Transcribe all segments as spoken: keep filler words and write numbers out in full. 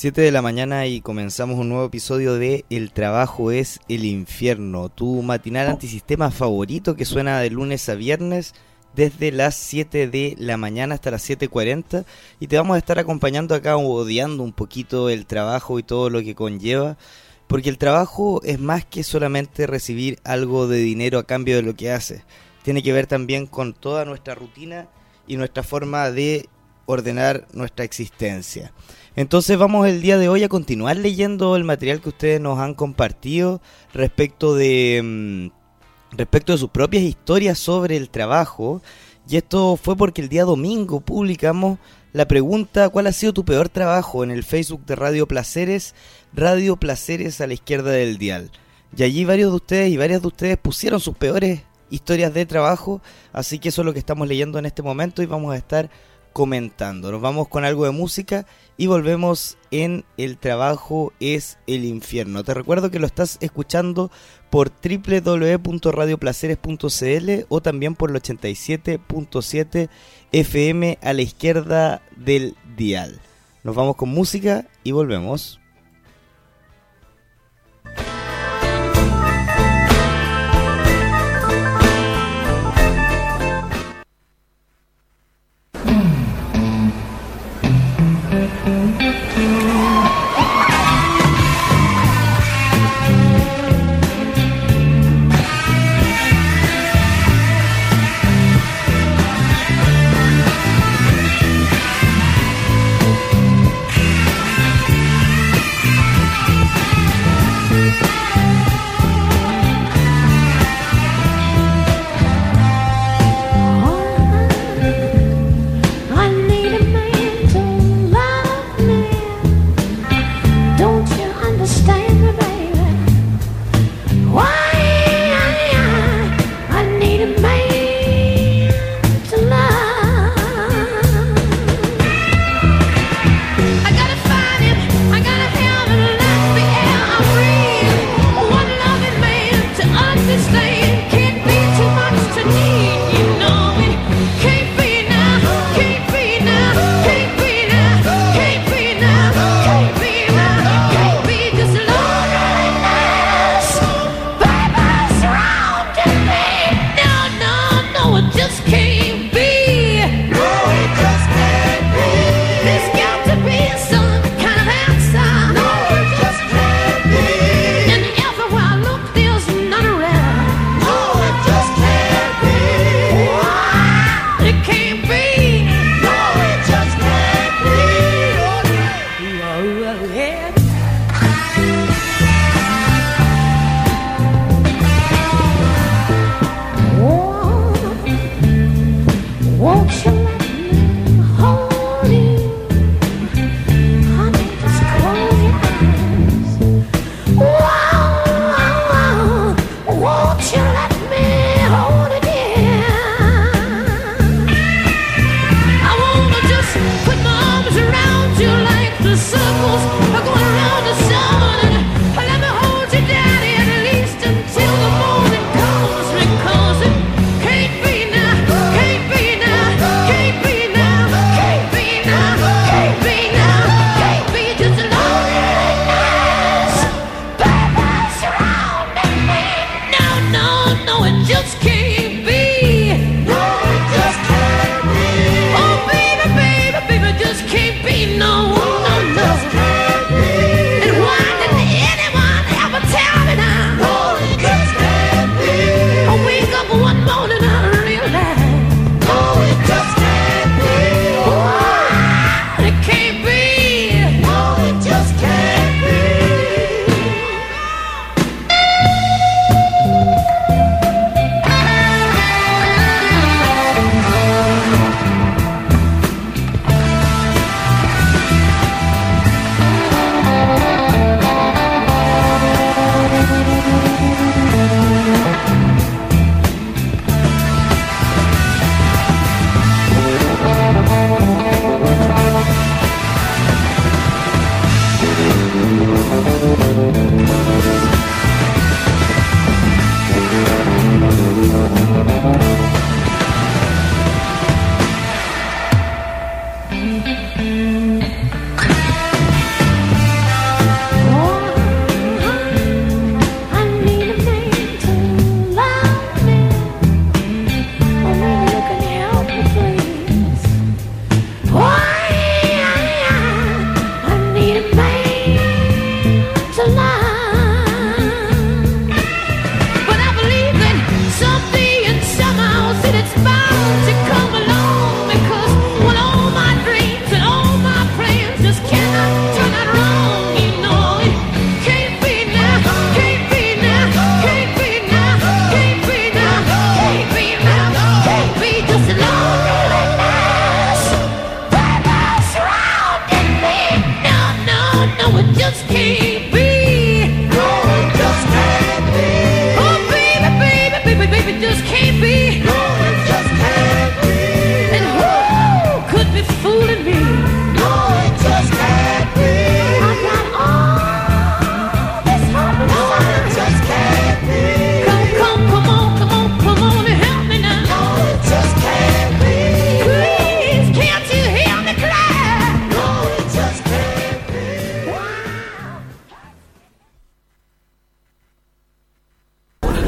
siete de la mañana y comenzamos un nuevo episodio de El trabajo es el infierno, tu matinal antisistema favorito que suena de lunes a viernes desde las siete de la mañana hasta las siete cuarenta, y te vamos a estar acompañando acá odiando un poquito el trabajo y todo lo que conlleva, porque el trabajo es más que solamente recibir algo de dinero a cambio de lo que haces. Tiene que ver también con toda nuestra rutina y nuestra forma de ordenar nuestra existencia. Entonces vamos el día de hoy a continuar leyendo el material que ustedes nos han compartido respecto de respecto de sus propias historias sobre el trabajo, y esto fue porque el día domingo publicamos la pregunta ¿cuál ha sido tu peor trabajo? En el Facebook de Radio Placeres, Radio Placeres a la izquierda del dial, y allí varios de ustedes y varias de ustedes pusieron sus peores historias de trabajo, así que eso es lo que estamos leyendo en este momento y vamos a estar comentando. Nos vamos con algo de música y volvemos en El trabajo es el infierno. Te recuerdo que lo estás escuchando por doble u doble u doble u punto radio placeres punto c l o también por el ochenta y siete punto siete F M a la izquierda del dial. Nos vamos con música y volvemos.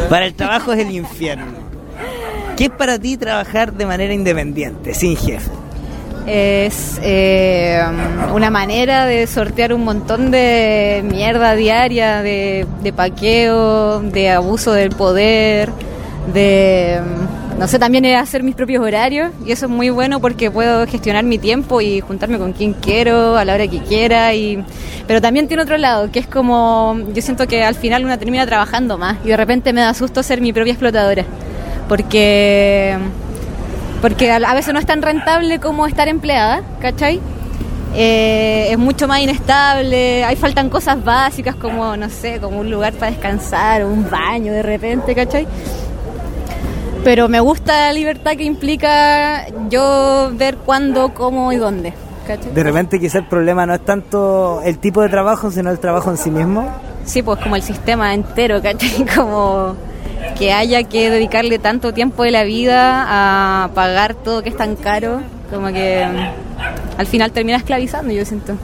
Para el trabajo es el infierno. ¿Qué es para ti trabajar de manera independiente, sin jefe? Es eh, una manera de sortear un montón de mierda diaria, de, de paqueo, de abuso del poder, de, no sé, también es hacer mis propios horarios, y eso es muy bueno porque puedo gestionar mi tiempo y juntarme con quien quiero, a la hora que quiera, y pero también tiene otro lado, que es como, yo siento que al final uno termina trabajando más, y de repente me da susto ser mi propia explotadora, porque... porque a veces no es tan rentable como estar empleada, ¿cachai? Eh, es mucho más inestable, ahí faltan cosas básicas como, no sé, como un lugar para descansar, un baño de repente, ¿cachai? Pero me gusta la libertad que implica yo ver cuándo, cómo y dónde, ¿cachai? De repente quizá el problema no es tanto el tipo de trabajo, sino el trabajo en sí mismo. Sí, pues como el sistema entero, ¿cachai? Como... que haya que dedicarle tanto tiempo de la vida a pagar todo que es tan caro, como que um, al final termina esclavizando, yo siento.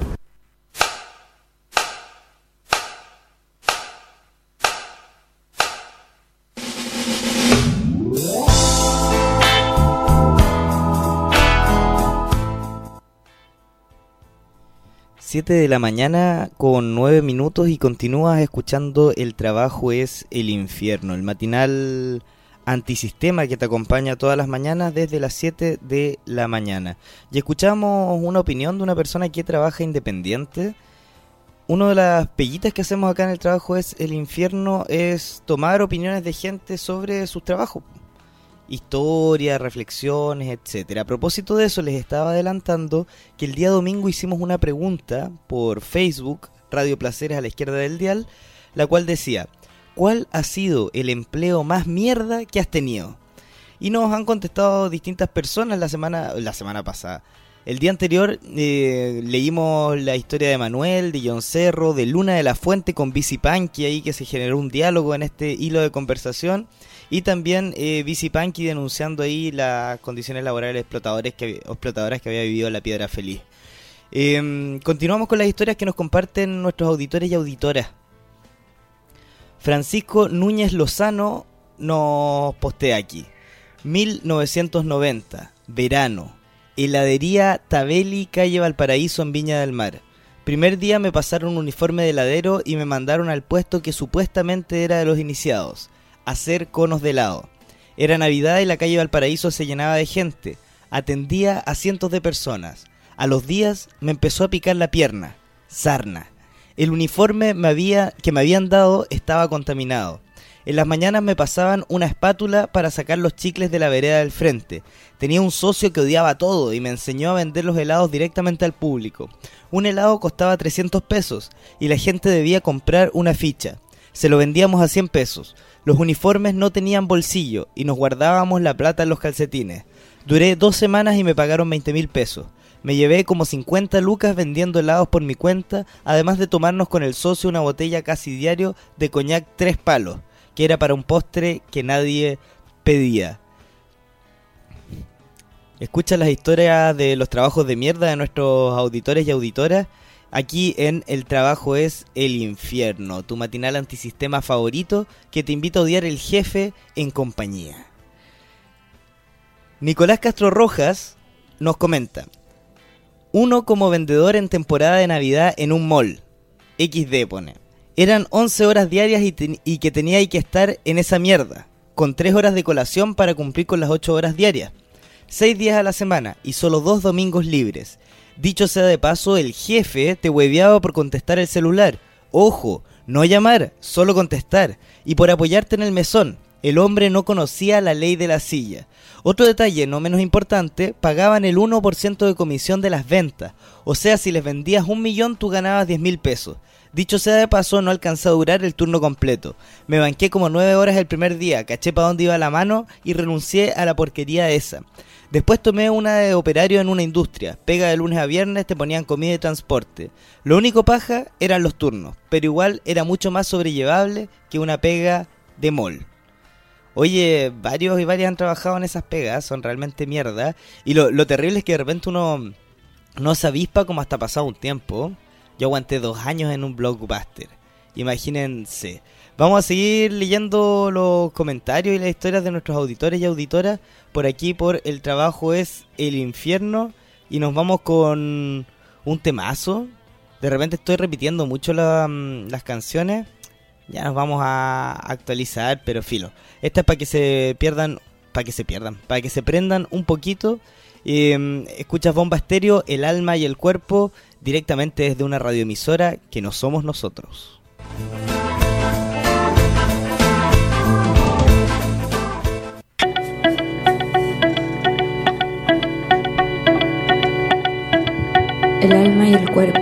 siete de la mañana con nueve minutos y continúas escuchando El Trabajo es el Infierno, el matinal antisistema que te acompaña todas las mañanas desde las siete de la mañana. Y escuchamos una opinión de una persona que trabaja independiente. Una de las peguitas que hacemos acá en El Trabajo es el Infierno es tomar opiniones de gente sobre sus trabajos. Historias, reflexiones, etcétera. A propósito de eso, les estaba adelantando que el día domingo hicimos una pregunta por Facebook, Radio Placeres a la izquierda del dial, la cual decía: ¿cuál ha sido el empleo más mierda que has tenido? Y nos han contestado distintas personas la semana, la semana pasada. El día anterior eh, leímos la historia de Manuel, de John Cerro, de Luna de la Fuente con Bici Punky, ahí que se generó un diálogo en este hilo de conversación. Y también eh, Bici Punky denunciando ahí las condiciones laborales explotadores que, explotadoras que había vivido La Piedra Feliz. Eh, continuamos con las historias que nos comparten nuestros auditores y auditoras. Francisco Núñez Lozano nos postea aquí. mil novecientos noventa, verano, heladería Tabeli, calle Valparaíso en Viña del Mar. Primer día me pasaron un uniforme de heladero y me mandaron al puesto que supuestamente era de los iniciados, hacer conos de helado. Era Navidad y la calle Valparaíso se llenaba de gente. Atendía a cientos de personas. A los días me empezó a picar la pierna. Sarna. El uniforme me había, que me habían dado estaba contaminado. En las mañanas me pasaban una espátula para sacar los chicles de la vereda del frente. Tenía un socio que odiaba todo y me enseñó a vender los helados directamente al público. Un helado costaba trescientos pesos y la gente debía comprar una ficha. Se lo vendíamos a cien pesos. Los uniformes no tenían bolsillo y nos guardábamos la plata en los calcetines. Duré dos semanas y me pagaron veinte mil pesos. Me llevé como cincuenta lucas vendiendo helados por mi cuenta, además de tomarnos con el socio una botella casi diario de coñac tres palos, que era para un postre que nadie pedía. Escucha las historias de los trabajos de mierda de nuestros auditores y auditoras aquí en El Trabajo es el Infierno, tu matinal antisistema favorito que te invita a odiar el jefe en compañía. Nicolás Castro Rojas nos comenta: uno como vendedor en temporada de Navidad en un mall. equis de pone. Eran once horas diarias y, ten- y que tenía que estar en esa mierda, con tres horas de colación para cumplir con las ocho horas diarias. seis días a la semana y solo dos domingos libres. Dicho sea de paso, el jefe te hueveaba por contestar el celular. Ojo, no llamar, solo contestar. Y por apoyarte en el mesón. El hombre no conocía la ley de la silla. Otro detalle, no menos importante, pagaban el uno por ciento de comisión de las ventas. O sea, si les vendías un millón, tú ganabas diez mil pesos. Dicho sea de paso, no alcanzé a durar el turno completo. Me banqué como nueve horas el primer día, caché para dónde iba la mano y renuncié a la porquería esa. Después tomé una de operario en una industria. Pega de lunes a viernes, te ponían comida y transporte. Lo único paja eran los turnos, pero igual era mucho más sobrellevable que una pega de mall. Oye, varios y varias han trabajado en esas pegas, son realmente mierda. Y lo, lo terrible es que de repente uno no se avispa como hasta pasado un tiempo. Yo aguanté dos años en un blockbuster. Imagínense. Vamos a seguir leyendo los comentarios y las historias de nuestros auditores y auditoras por aquí, por El Trabajo es el Infierno. Y nos vamos con un temazo. De repente estoy repitiendo mucho la, las canciones. Ya nos vamos a actualizar, pero filo. Esta es para que se pierdan, para que se pierdan, para que se prendan un poquito. Eh, escuchas Bomba Estéreo, El Alma y el Cuerpo, directamente desde una radioemisora que no somos nosotros. El alma y el cuerpo.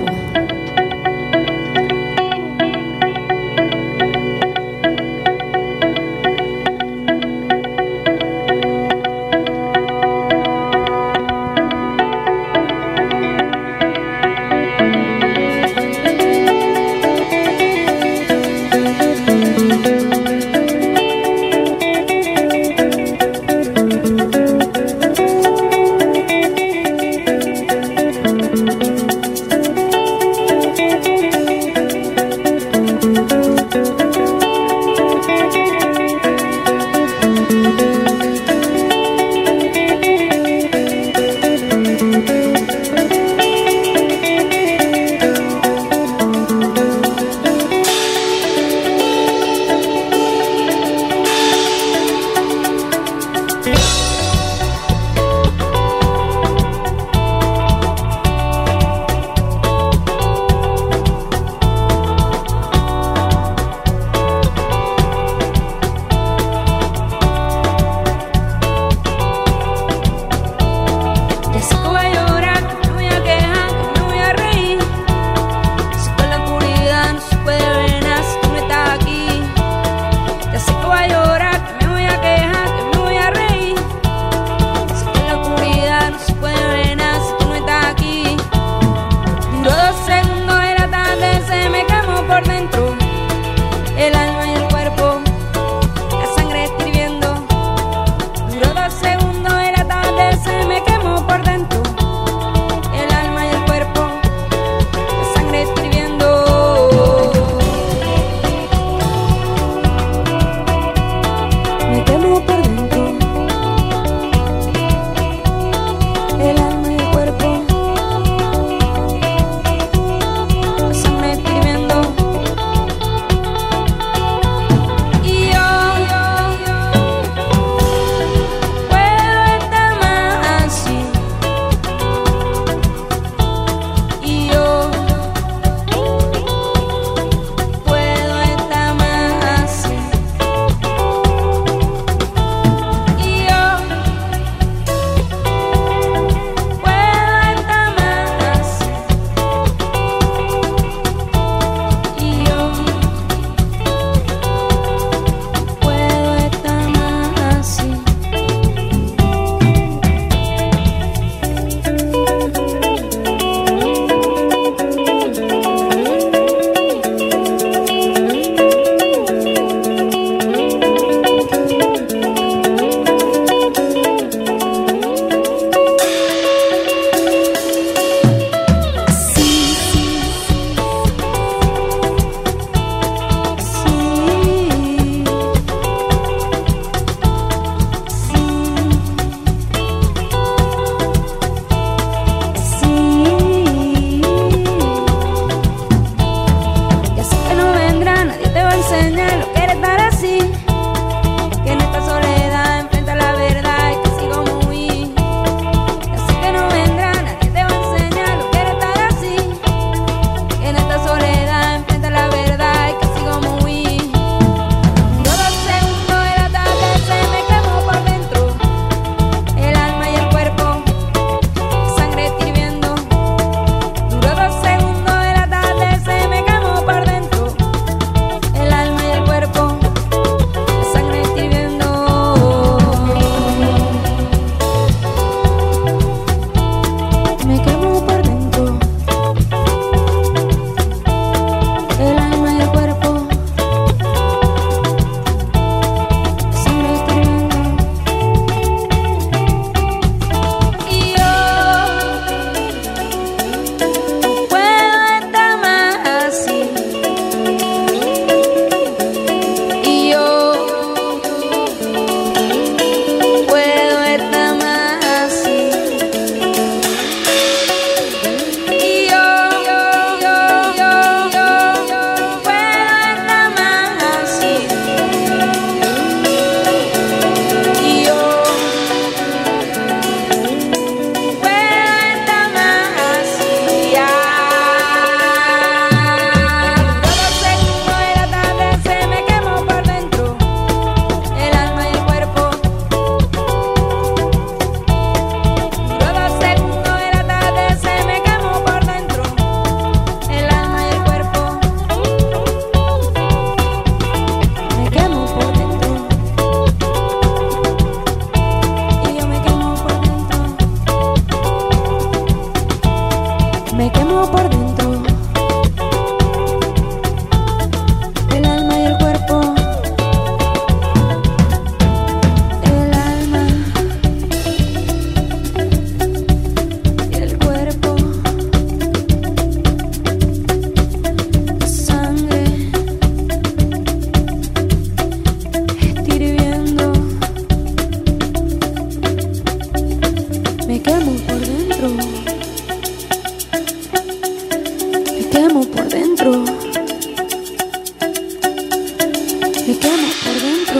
Me quemo por dentro.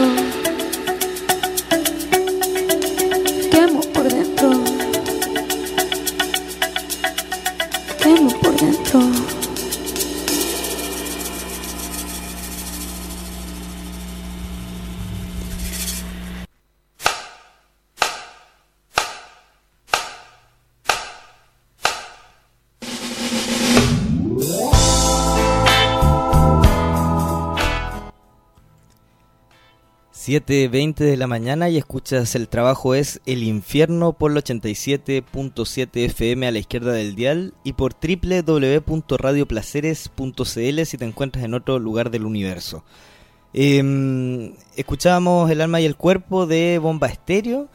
Quemo por dentro. Quemo por dentro. siete veinte de la mañana y escuchas El Trabajo es El Infierno por el ochenta y siete punto siete F M a la izquierda del dial y por doble u doble u doble u punto radio placeres punto c l si te encuentras en otro lugar del universo. Eh, escuchábamos El Alma y el Cuerpo de Bomba Estéreo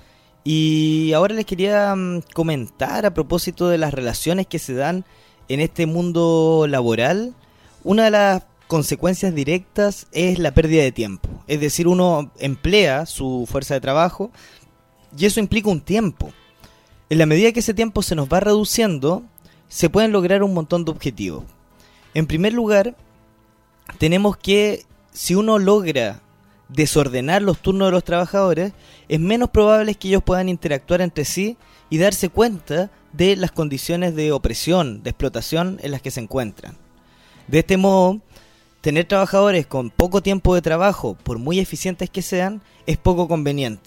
y ahora les quería um, comentar a propósito de las relaciones que se dan en este mundo laboral. Una de las consecuencias directas es la pérdida de tiempo, es decir, uno emplea su fuerza de trabajo y eso implica un tiempo. En la medida que ese tiempo se nos va reduciendo, se pueden lograr un montón de objetivos. En primer lugar, tenemos que, si uno logra desordenar los turnos de los trabajadores, es menos probable que ellos puedan interactuar entre sí y darse cuenta de las condiciones de opresión, de explotación en las que se encuentran. De este modo, tener trabajadores con poco tiempo de trabajo, por muy eficientes que sean, es poco conveniente.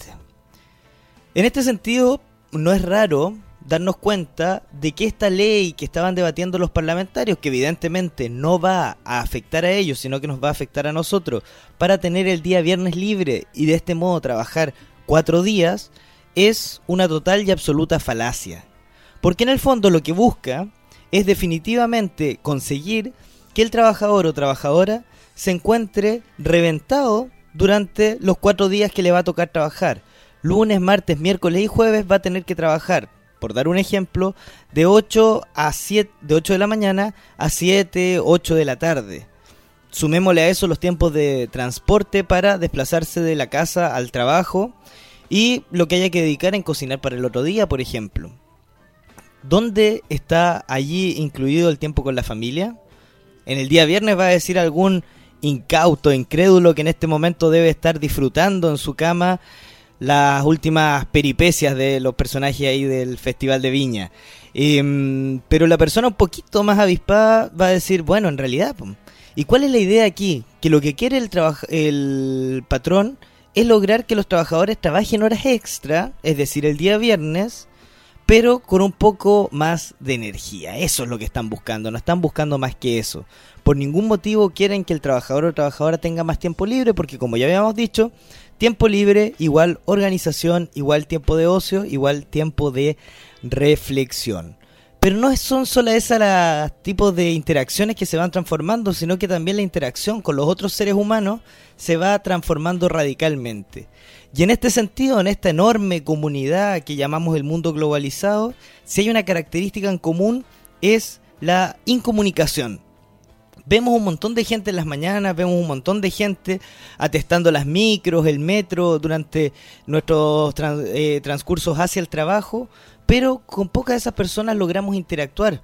En este sentido, no es raro darnos cuenta de que esta ley que estaban debatiendo los parlamentarios, que evidentemente no va a afectar a ellos, sino que nos va a afectar a nosotros, para tener el día viernes libre y de este modo trabajar cuatro días, es una total y absoluta falacia. Porque en el fondo lo que busca es definitivamente conseguir que el trabajador o trabajadora se encuentre reventado durante los cuatro días que le va a tocar trabajar. Lunes, martes, miércoles y jueves va a tener que trabajar, por dar un ejemplo, de ocho a siete, de ocho de la mañana a siete, ocho de la tarde. Sumémosle a eso los tiempos de transporte para desplazarse de la casa al trabajo y lo que haya que dedicar en cocinar para el otro día, por ejemplo. ¿Dónde está allí incluido el tiempo con la familia? En el día viernes va a decir algún incauto, incrédulo que en este momento debe estar disfrutando en su cama las últimas peripecias de los personajes ahí del Festival de Viña. Eh, pero la persona un poquito más avispada va a decir, bueno, en realidad, ¿y cuál es la idea aquí? Que lo que quiere el, traba- el patrón es lograr que los trabajadores trabajen horas extra, es decir, el día viernes, pero con un poco más de energía. Eso es lo que están buscando, no están buscando más que eso. Por ningún motivo quieren que el trabajador o trabajadora tenga más tiempo libre, porque como ya habíamos dicho, tiempo libre igual organización, igual tiempo de ocio, igual tiempo de reflexión. Pero no son solo esos los tipos de interacciones que se van transformando, sino que también la interacción con los otros seres humanos se va transformando radicalmente. Y en este sentido, en esta enorme comunidad que llamamos el mundo globalizado, si hay una característica en común es la incomunicación. Vemos un montón de gente en las mañanas, vemos un montón de gente atestando las micros, el metro, durante nuestros trans, eh, transcursos hacia el trabajo, pero con pocas de esas personas logramos interactuar.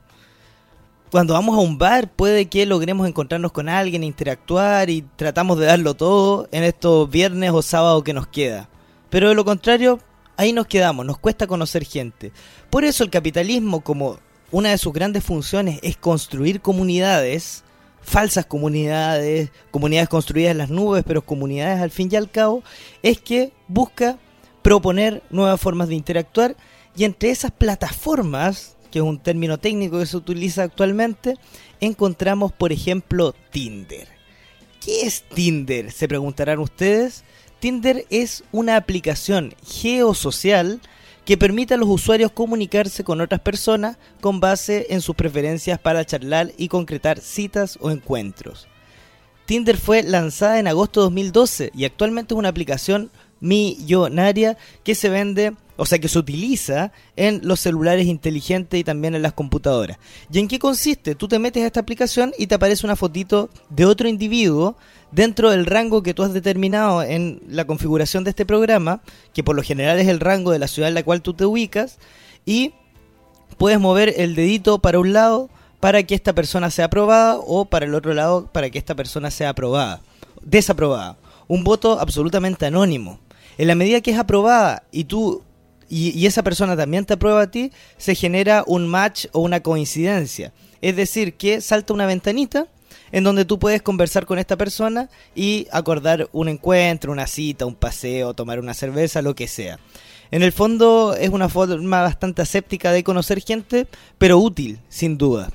Cuando vamos a un bar puede que logremos encontrarnos con alguien, interactuar y tratamos de darlo todo en estos viernes o sábados que nos queda. Pero de lo contrario, ahí nos quedamos, nos cuesta conocer gente. Por eso el capitalismo, como una de sus grandes funciones es construir comunidades, falsas comunidades, comunidades construidas en las nubes, pero comunidades al fin y al cabo, es que busca proponer nuevas formas de interactuar y entre esas plataformas, que es un término técnico que se utiliza actualmente, encontramos, por ejemplo, Tinder. ¿Qué es Tinder? Se preguntarán ustedes. Tinder es una aplicación geosocial que permite a los usuarios comunicarse con otras personas con base en sus preferencias para charlar y concretar citas o encuentros. Tinder fue lanzada en agosto de dos mil doce y actualmente es una aplicación millonaria que se vende, o sea que se utiliza en los celulares inteligentes y también en las computadoras. ¿Y en qué consiste? Tú te metes a esta aplicación y te aparece una fotito de otro individuo dentro del rango que tú has determinado en la configuración de este programa, que por lo general es el rango de la ciudad en la cual tú te ubicas, y puedes mover el dedito para un lado para que esta persona sea aprobada o para el otro lado para que esta persona sea aprobada, desaprobada. un voto absolutamente anónimo. En la medida que es aprobada y tú y, y esa persona también te aprueba a ti, se genera un match o una coincidencia. Es decir, que salta una ventanita en donde tú puedes conversar con esta persona y acordar un encuentro, una cita, un paseo, tomar una cerveza, lo que sea. En el fondo es una forma bastante aséptica de conocer gente, pero útil, sin duda.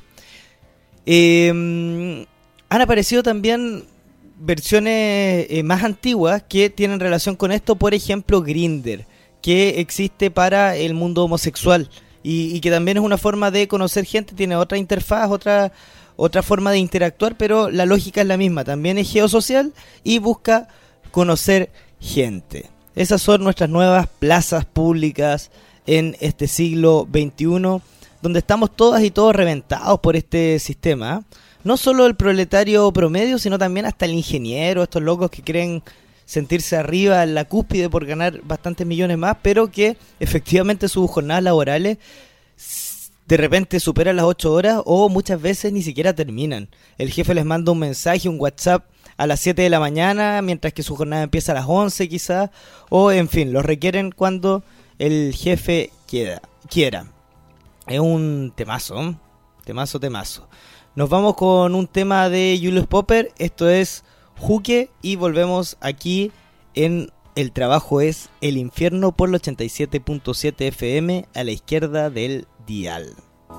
Eh, han aparecido también versiones eh, más antiguas que tienen relación con esto, por ejemplo Grindr, que existe para el mundo homosexual y, y que también es una forma de conocer gente, tiene otra interfaz, otra, otra forma de interactuar, pero la lógica es la misma, también es geosocial y busca conocer gente. Esas son nuestras nuevas plazas públicas en este siglo veintiuno, donde estamos todas y todos reventados por este sistema, ¿eh? No solo el proletario promedio, sino también hasta el ingeniero, estos locos que creen sentirse arriba en la cúspide por ganar bastantes millones más, pero que efectivamente sus jornadas laborales de repente superan las ocho horas o muchas veces ni siquiera terminan. El jefe les manda un mensaje, un WhatsApp a las siete de la mañana, mientras que su jornada empieza a las once quizás, o en fin, los requieren cuando el jefe quiera. quiera. Es un temazo, ¿eh? temazo, temazo. Nos vamos con un tema de Julius Popper, esto es Juque, y volvemos aquí en El Trabajo es el Infierno por el ochenta y siete punto siete F M a la izquierda del dial.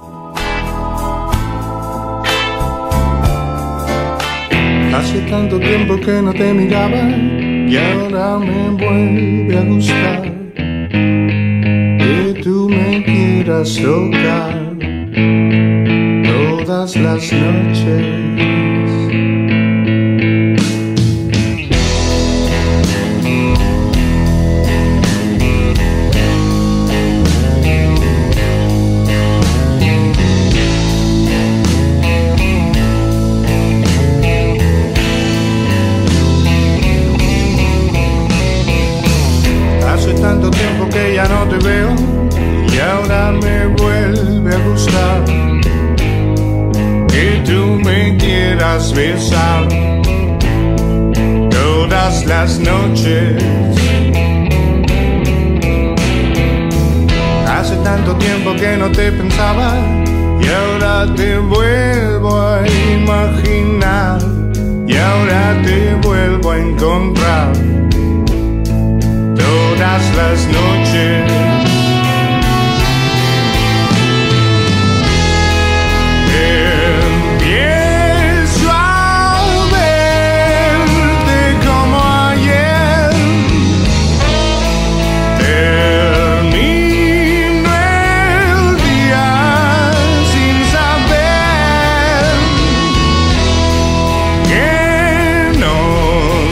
Hace tanto tiempo que no te miraba y ahora me vuelve a gustar que tú me quieras tocar todas las noches. Tanto tiempo que ya no te veo y ahora me vuelve a gustar que tú me quieras besar todas las noches. Hace tanto tiempo que no te pensaba y ahora te vuelvo a imaginar y ahora te vuelvo a encontrar todas las noches. Empiezo a verte como ayer, termino el día sin saber que nos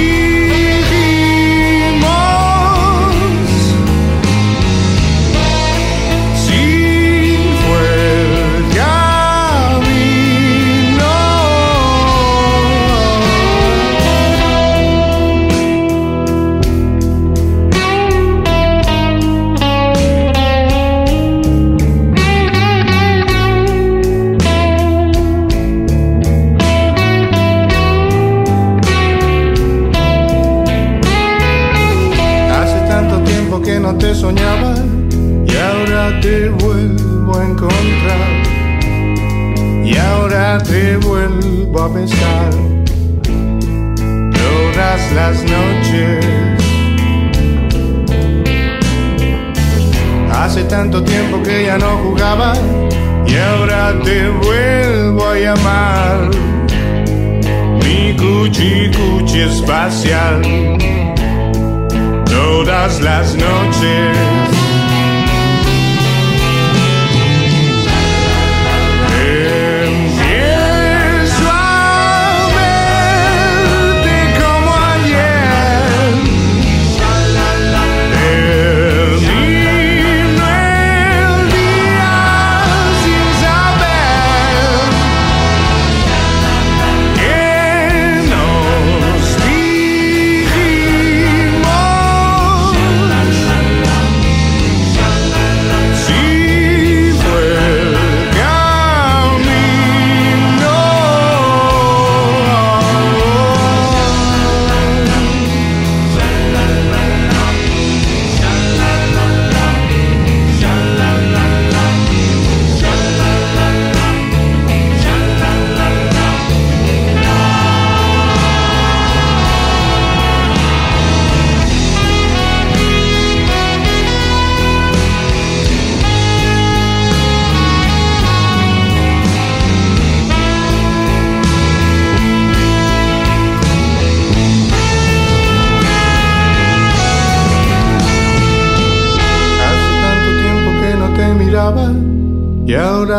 que no te soñaba y ahora te vuelvo a encontrar y ahora te vuelvo a besar todas las noches. Hace tanto tiempo que ya no jugaba y ahora te vuelvo a llamar mi cuchi cuchi espacial todas las noches. Empiezo a verte como ayer, termino el día sin saber que nos dijimos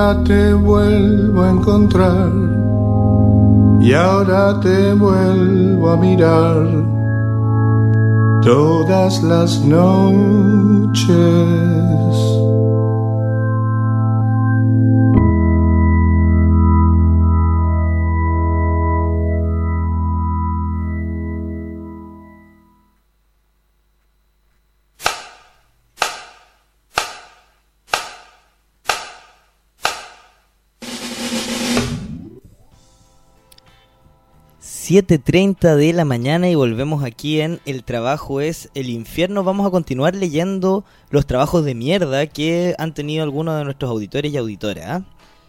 ahora te vuelvo a encontrar, y ahora te vuelvo a mirar todas las noches. siete treinta de la mañana y volvemos aquí en El Trabajo es el Infierno. Vamos a continuar leyendo los trabajos de mierda que han tenido algunos de nuestros auditores y auditoras.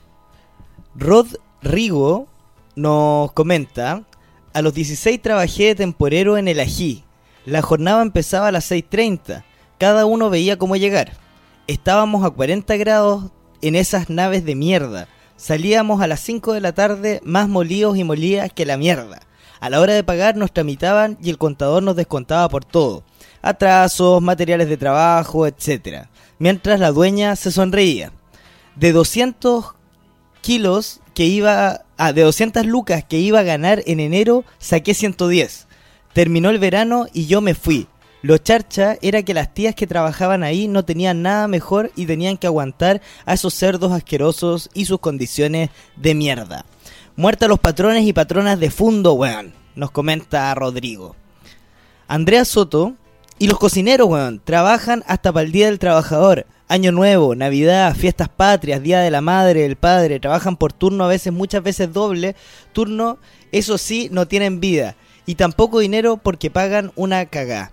Rodrigo nos comenta: a los dieciséis trabajé de temporero en el Ají. La jornada empezaba a las seis treinta. Cada uno veía cómo llegar. Estábamos a cuarenta grados en esas naves de mierda. Salíamos a las cinco de la tarde más molidos y molidas que la mierda. A la hora de pagar nos tramitaban y el contador nos descontaba por todo. Atrasos, materiales de trabajo, etcétera. Mientras la dueña se sonreía. De doscientos kilos que iba... Ah, de doscientas lucas que iba a ganar en enero, saqué ciento diez. Terminó el verano y yo me fui. Lo charcha era que las tías que trabajaban ahí no tenían nada mejor y tenían que aguantar a esos cerdos asquerosos y sus condiciones de mierda. Muerta los patrones y patronas de fundo, weón, nos comenta Rodrigo. Andrea Soto: y los cocineros, weón, trabajan hasta para el Día del Trabajador, Año Nuevo, Navidad, Fiestas Patrias, Día de la Madre, del Padre, trabajan por turno, a veces, muchas veces doble turno, eso sí, no tienen vida, y tampoco dinero porque pagan una cagá.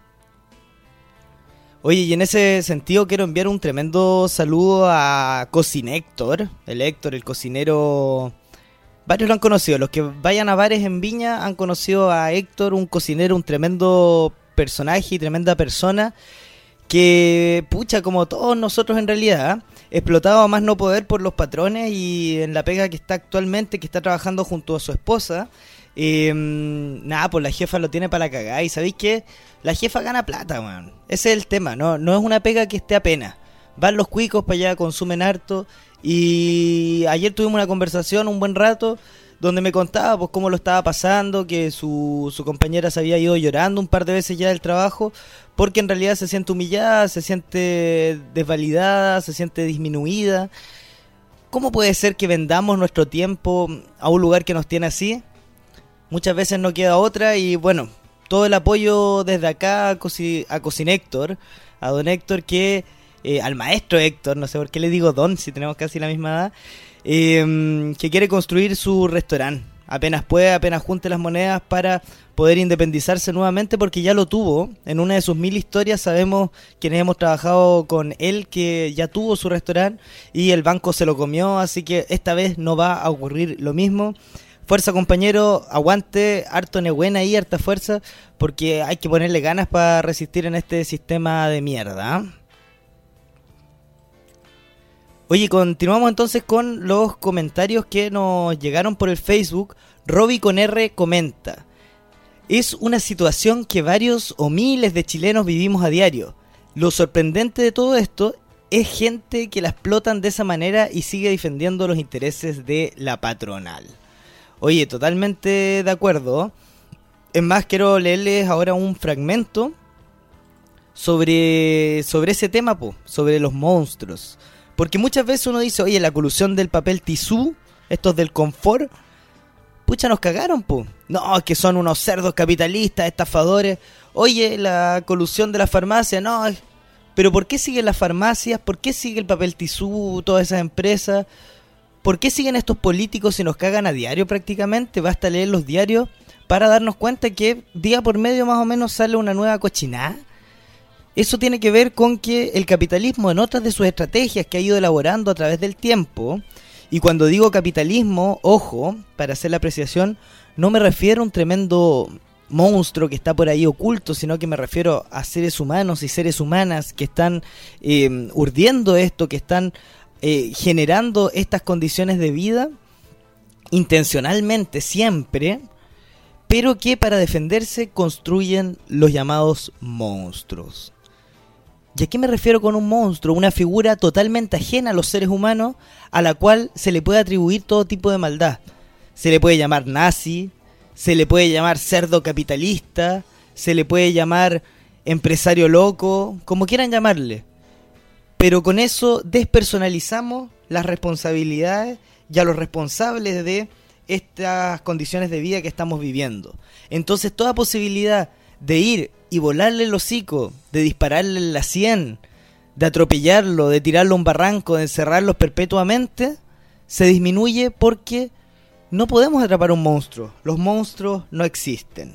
Oye, y en ese sentido quiero enviar un tremendo saludo a Cocinector, el Héctor, el cocinero. Varios lo han conocido, los que vayan a bares en Viña han conocido a Héctor, un cocinero, un tremendo personaje y tremenda persona que, pucha, como todos nosotros en realidad, explotado a más no poder por los patrones y en la pega que está actualmente, que está trabajando junto a su esposa. Eh, nada, pues la jefa lo tiene para la cagada. Y ¿sabéis qué? La jefa gana plata, man. Ese es el tema, no, no es una pega que esté apenas. Van los cuicos para allá, consumen harto. Y ayer tuvimos una conversación un buen rato donde me contaba pues cómo lo estaba pasando, que su, su compañera se había ido llorando un par de veces ya del trabajo, porque en realidad se siente humillada, se siente desvalidada, se siente disminuida. ¿Cómo puede ser que vendamos nuestro tiempo a un lugar que nos tiene así? Muchas veces no queda otra y bueno, todo el apoyo desde acá a, Cosi, a Cocinector, a don Héctor, que eh, al maestro Héctor, no sé por qué le digo don si tenemos casi la misma edad, eh, que quiere construir su restaurante. Apenas puede, apenas junte las monedas para poder independizarse nuevamente, porque ya lo tuvo. En una de sus mil historias sabemos quienes hemos trabajado con él que ya tuvo su restaurante y el banco se lo comió, así que esta vez no va a ocurrir lo mismo. Fuerza, compañero, aguante, harto nebuena y harta fuerza, porque hay que ponerle ganas para resistir en este sistema de mierda. Oye, continuamos entonces con los comentarios que nos llegaron por el Facebook. Roby con R comenta: es una situación que varios o miles de chilenos vivimos a diario. Lo sorprendente de todo esto es gente que la explotan de esa manera y sigue defendiendo los intereses de la patronal. Oye, totalmente de acuerdo. Es más, quiero leerles ahora un fragmento sobre, sobre ese tema, po, sobre los monstruos. Porque muchas veces uno dice, oye, la colusión del papel tisú, estos del confort, pucha, nos cagaron, po. No, es que son unos cerdos capitalistas, estafadores. Oye, la colusión de la farmacia, no, pero ¿por qué siguen las farmacias? ¿Por qué sigue el papel tisú, todas esas empresas? ¿Por qué siguen estos políticos si nos cagan a diario prácticamente? Basta leer los diarios para darnos cuenta que día por medio más o menos sale una nueva cochinada. Eso tiene que ver con que el capitalismo, en otras de sus estrategias que ha ido elaborando a través del tiempo, y cuando digo capitalismo, ojo, para hacer la apreciación, no me refiero a un tremendo monstruo que está por ahí oculto, sino que me refiero a seres humanos y seres humanas que están eh, urdiendo esto, que están eh, generando estas condiciones de vida intencionalmente siempre, pero que para defenderse construyen los llamados monstruos. ¿Y a qué me refiero con un monstruo? Una figura totalmente ajena a los seres humanos, a la cual se le puede atribuir todo tipo de maldad. Se le puede llamar nazi, se le puede llamar cerdo capitalista, se le puede llamar empresario loco, como quieran llamarle. Pero con eso despersonalizamos las responsabilidades y a los responsables de estas condiciones de vida que estamos viviendo. Entonces toda posibilidad de ir y volarle el hocico, de dispararle en la sien, de atropellarlo, de tirarlo a un barranco, de encerrarlos perpetuamente, se disminuye porque no podemos atrapar un monstruo. Los monstruos no existen.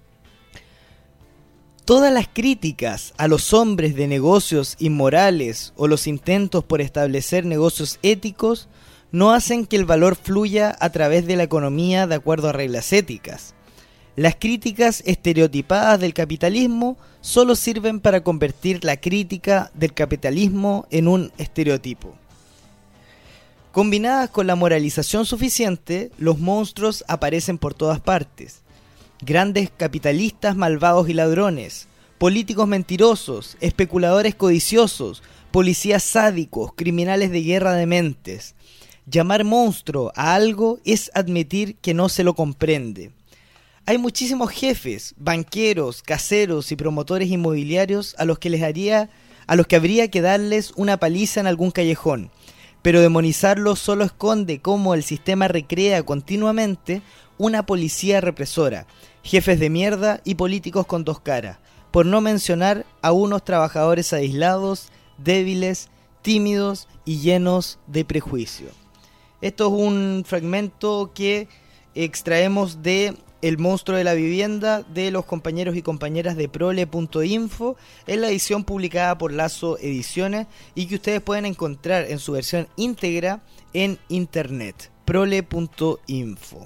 Todas las críticas a los hombres de negocios inmorales o los intentos por establecer negocios éticos no hacen que el valor fluya a través de la economía de acuerdo a reglas éticas. Las críticas estereotipadas del capitalismo solo sirven para convertir la crítica del capitalismo en un estereotipo. Combinadas con la moralización suficiente, los monstruos aparecen por todas partes. Grandes capitalistas malvados y ladrones, políticos mentirosos, especuladores codiciosos, policías sádicos, criminales de guerra de mentes. Llamar monstruo a algo es admitir que no se lo comprende. Hay muchísimos jefes, banqueros, caseros y promotores inmobiliarios a los que les haría, a los que habría que darles una paliza en algún callejón, pero demonizarlos solo esconde cómo el sistema recrea continuamente una policía represora, jefes de mierda y políticos con dos caras, por no mencionar a unos trabajadores aislados, débiles, tímidos y llenos de prejuicio. Esto es un fragmento que extraemos de El monstruo de la vivienda de los compañeros y compañeras de prole punto info en la edición publicada por Lazo Ediciones y que ustedes pueden encontrar en su versión íntegra en internet, prole punto info.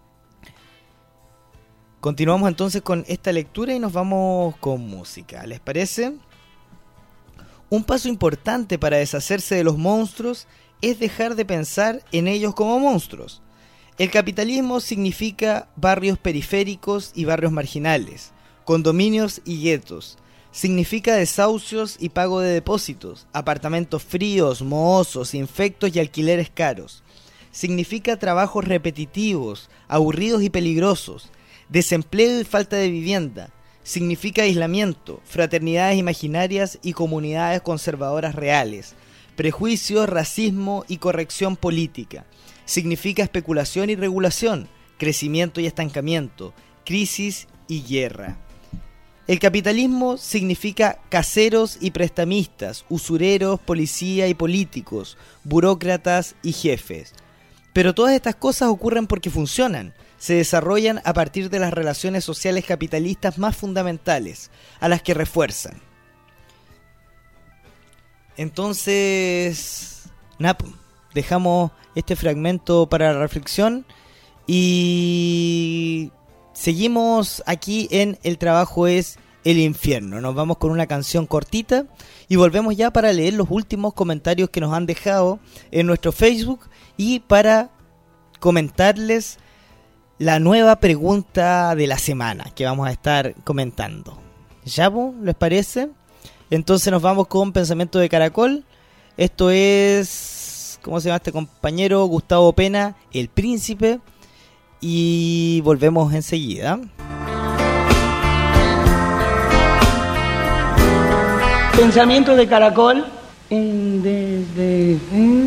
Continuamos entonces con esta lectura y nos vamos con música, ¿les parece? Un paso importante para deshacerse de los monstruos es dejar de pensar en ellos como monstruos. El capitalismo significa barrios periféricos y barrios marginales, condominios y guetos. Significa desahucios y pago de depósitos, apartamentos fríos, mohosos, infectos y alquileres caros. Significa trabajos repetitivos, aburridos y peligrosos, desempleo y falta de vivienda. Significa aislamiento, fraternidades imaginarias y comunidades conservadoras reales, prejuicios, racismo y corrección política. Significa especulación y regulación, crecimiento y estancamiento, crisis y guerra. El capitalismo significa caseros y prestamistas, usureros, policía y políticos, burócratas y jefes. Pero todas estas cosas ocurren porque funcionan, se desarrollan a partir de las relaciones sociales capitalistas más fundamentales, a las que refuerzan. Entonces, Napo, dejamos este fragmento para la reflexión y seguimos aquí en El trabajo es el infierno. Nos vamos con una canción cortita y volvemos ya para leer los últimos comentarios que nos han dejado en nuestro Facebook y para comentarles la nueva pregunta de la semana que vamos a estar comentando. ¿Ya, les parece? Entonces nos vamos con Pensamiento de Caracol. Esto es, ¿cómo se llama este compañero? Gustavo Pena, El Príncipe. Y volvemos enseguida. Pensamiento de Caracol. En, de, de, en.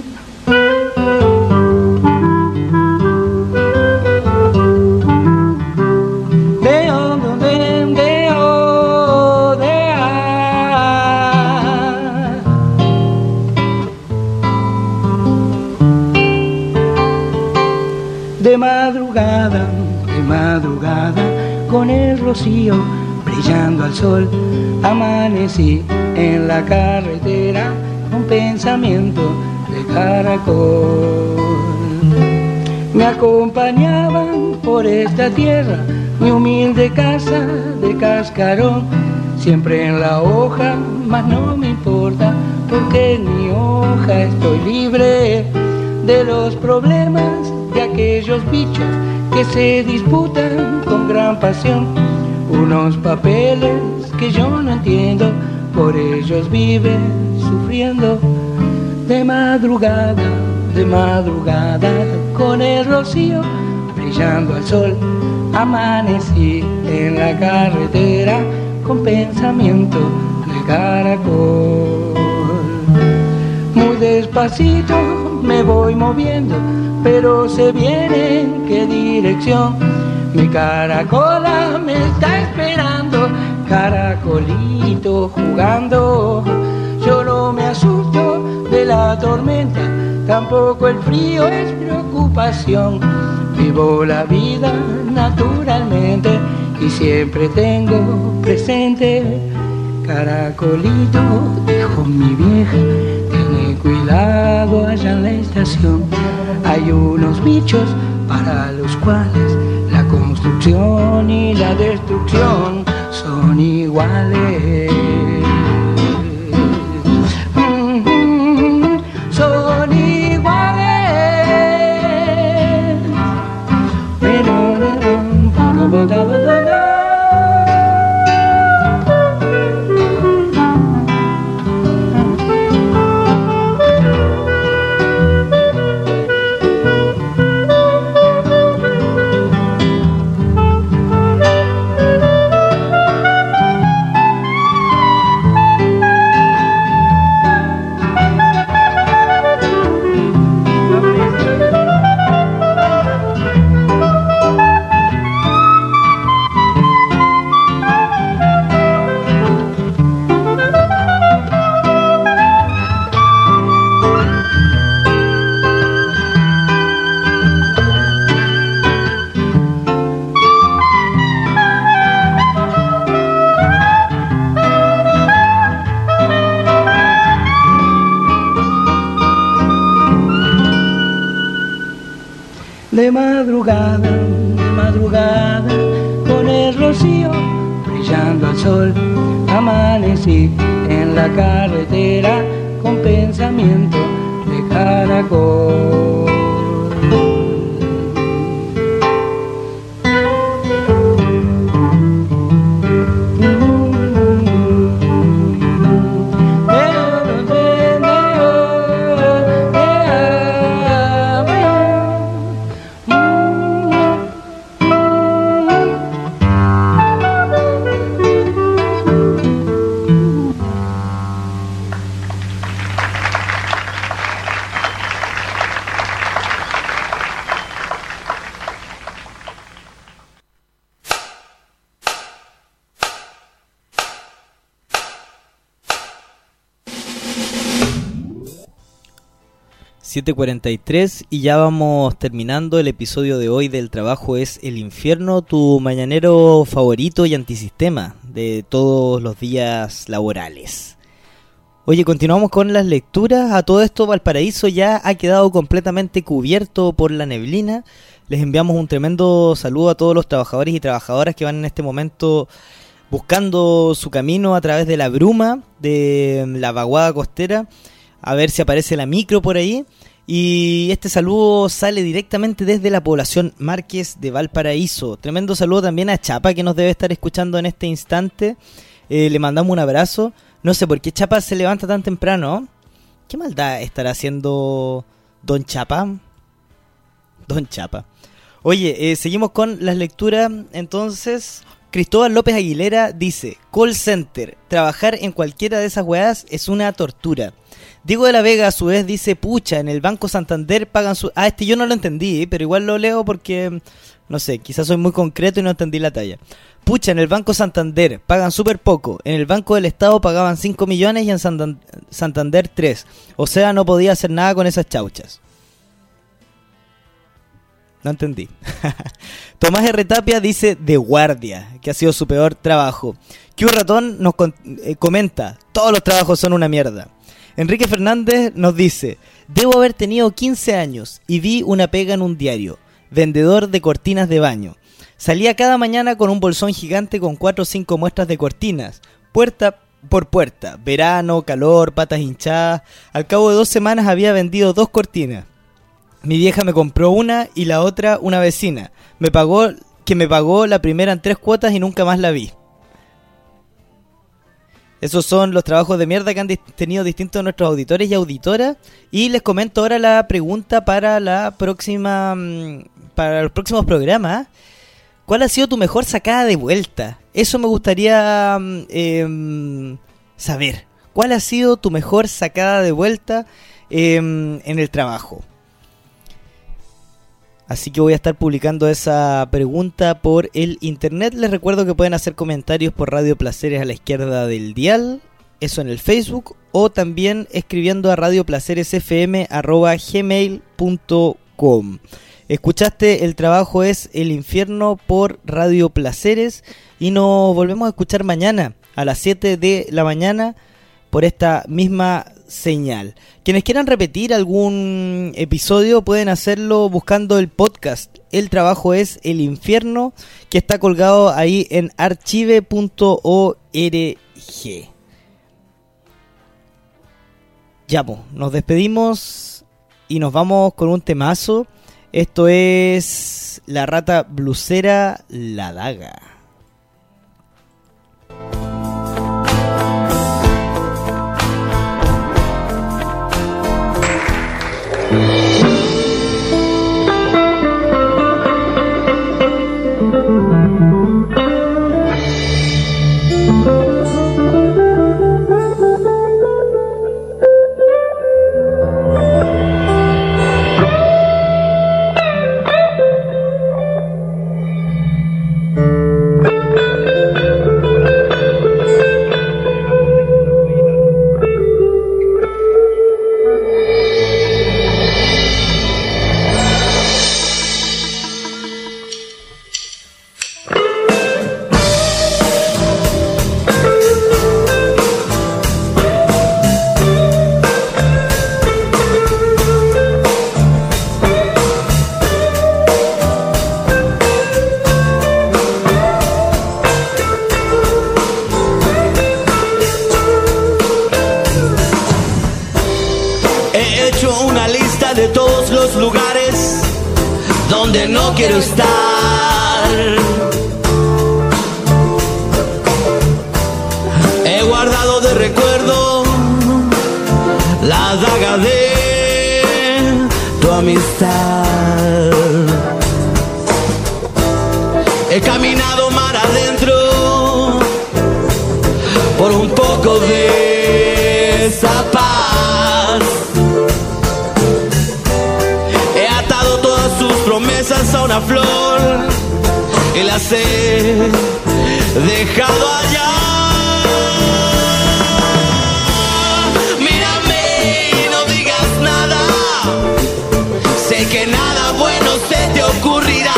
De madrugada, de madrugada, con el rocío brillando al sol, amanecí en la carretera con pensamiento de caracol. Me acompañaban por esta tierra mi humilde casa de cascarón, siempre en la hoja, mas no me importa, porque en mi hoja estoy libre de los problemas de aquellos bichos que se disputan con gran pasión unos papeles que yo no entiendo, por ellos vive sufriendo. De madrugada, de madrugada, con el rocío brillando al sol, amanecí en la carretera con pensamiento de caracol. Muy despacito me voy moviendo, pero sé bien en qué dirección. Mi caracola me está esperando, caracolito jugando. Yo no me asusto de la tormenta, tampoco el frío es preocupación. Vivo la vida naturalmente y siempre tengo presente. Caracolito, dijo mi vieja, tiene cuidado allá en la estación. Hay unos bichos para los cuales la construcción y la destrucción son iguales. Mm-hmm, son iguales. De madrugada, de madrugada, con el rocío brillando al sol, amanecí en la carretera con pensamiento de caracol. siete cuarenta y tres y ya vamos terminando el episodio de hoy del Trabajo es el Infierno, tu mañanero favorito y antisistema de todos los días laborales. Oye, continuamos con las lecturas. A todo esto Valparaíso ya ha quedado completamente cubierto por la neblina. Les enviamos un tremendo saludo a todos los trabajadores y trabajadoras que van en este momento buscando su camino a través de la bruma de la vaguada costera, a ver si aparece la micro por ahí. Y este saludo sale directamente desde la población Márquez de Valparaíso. Tremendo saludo también a Chapa, que nos debe estar escuchando en este instante. Eh, le mandamos un abrazo. No sé por qué Chapa se levanta tan temprano. ¿Qué maldad estará haciendo Don Chapa? Don Chapa. Oye, eh, seguimos con las lecturas. Entonces, Cristóbal López Aguilera dice: call center, trabajar en cualquiera de esas weas es una tortura. Diego de la Vega a su vez dice: pucha, en el Banco Santander pagan su... Ah, este yo no lo entendí, pero igual lo leo porque, no sé, quizás soy muy concreto y no entendí la talla. Pucha, en el Banco Santander pagan súper poco. En el Banco del Estado pagaban cinco millones y en Santander tres. O sea, no podía hacer nada con esas chauchas. No entendí. Tomás R. Tapia dice: de guardia, que ha sido su peor trabajo. Q Ratón nos con- eh, comenta: todos los trabajos son una mierda. Enrique Fernández nos dice: debo haber tenido quince años y vi una pega en un diario, vendedor de cortinas de baño. Salía cada mañana con un bolsón gigante con cuatro o cinco muestras de cortinas, puerta por puerta, verano, calor, patas hinchadas. Al cabo de dos semanas había vendido dos cortinas. Mi vieja me compró una y la otra una vecina, me pagó que me pagó la primera en tres cuotas y nunca más la vi. Esos son los trabajos de mierda que han dis- tenido distintos nuestros auditores y auditoras. Y les comento ahora la pregunta para la próxima, mm, para los próximos programas. ¿Cuál ha sido tu mejor sacada de vuelta? Eso me gustaría mm, eh, saber. ¿Cuál ha sido tu mejor sacada de vuelta eh, en el trabajo? Así que voy a estar publicando esa pregunta por el internet. Les recuerdo que pueden hacer comentarios por Radio Placeres a la izquierda del dial, eso en el Facebook, o también escribiendo a radioplaceresfm arroba gmail punto com. Escuchaste El Trabajo es el Infierno por Radio Placeres y nos volvemos a escuchar mañana a las siete de la mañana por esta misma señal. Quienes quieran repetir algún episodio pueden hacerlo buscando el podcast El Trabajo es el Infierno, que está colgado ahí en archive punto org. Ya, pues, nos despedimos y nos vamos con un temazo. Esto es La Rata Blusera, La Daga. No quiero estar. He guardado de recuerdo la daga de tu amistad. He caminado mar adentro por un poco de esa paz. He atado todas sus promesas a una flor y las he dejado allá. Mírame y no digas nada, sé que nada bueno se te ocurrirá.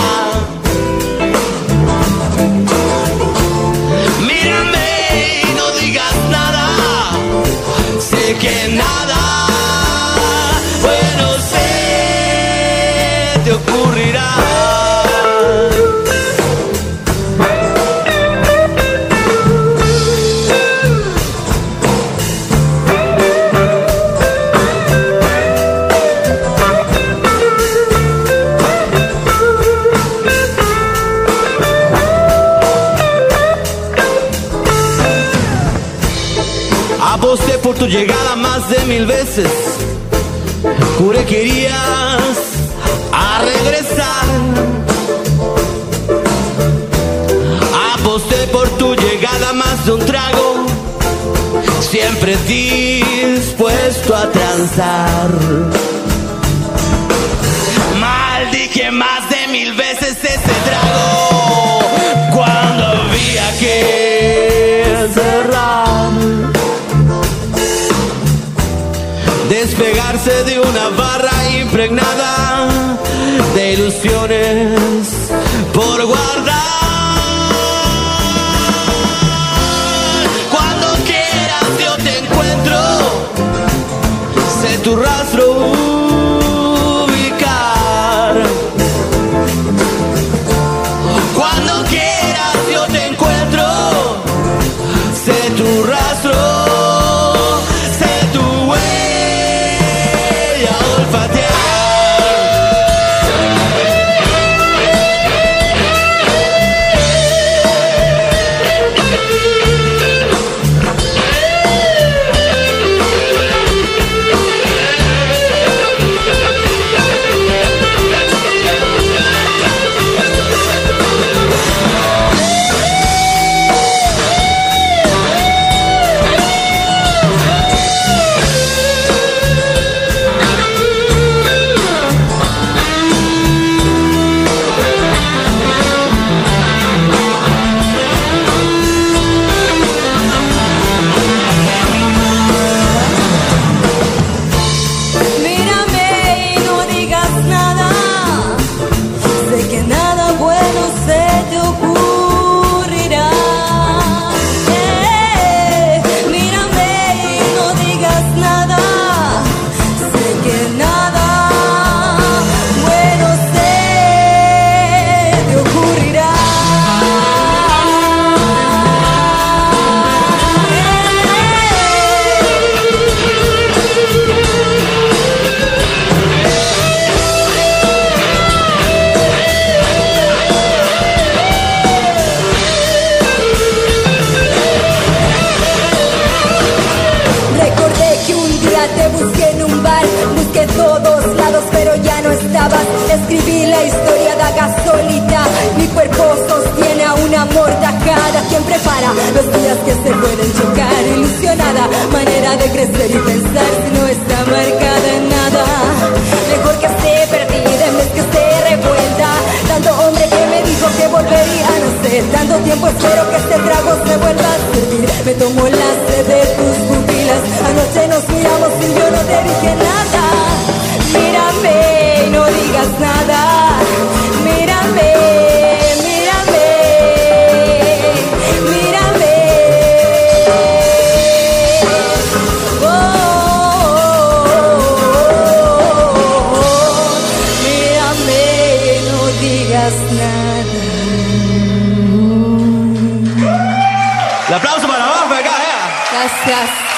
Mírame y no digas nada, sé que nada bueno se te ocurrirá. Aposté por tu llegada más de mil veces, juré que irías a regresar. Aposté por tu llegada más de un trago, siempre dispuesto a transar. Maldije más de mil veces ese trago cuando había que cerrar. Despegarse de una barra impregnada de ilusiones por guardar. Cuando quieras yo te encuentro, sé tu rastro ubicar. Cuando quieras yo te encuentro, sé tu rastro, sé tu huella olfatear. busqué en un bar, busqué todos lados, pero ya no estabas. Escribí la historia de gasolita, mi cuerpo sostiene a un amor tajada. ¿Quién prepara los días que se pueden chocar? Ilusionada, manera de crecer y pensar si no está marcada en nada. Mejor que esté perdida en vez que esté revuelta. Tanto hombre que me dijo que volvería a nacer, tanto tiempo espero que este trago se vuelva a servir. Me tomó la sed de tus pupilas, anoche nos miramos y yo no te dije nada. Mírame y no digas nada. Mírame, mírame, mírame. Oh, oh, oh, oh. Mírame y no digas nada. El aplauso para abajo acá, ¿eh? Gracias.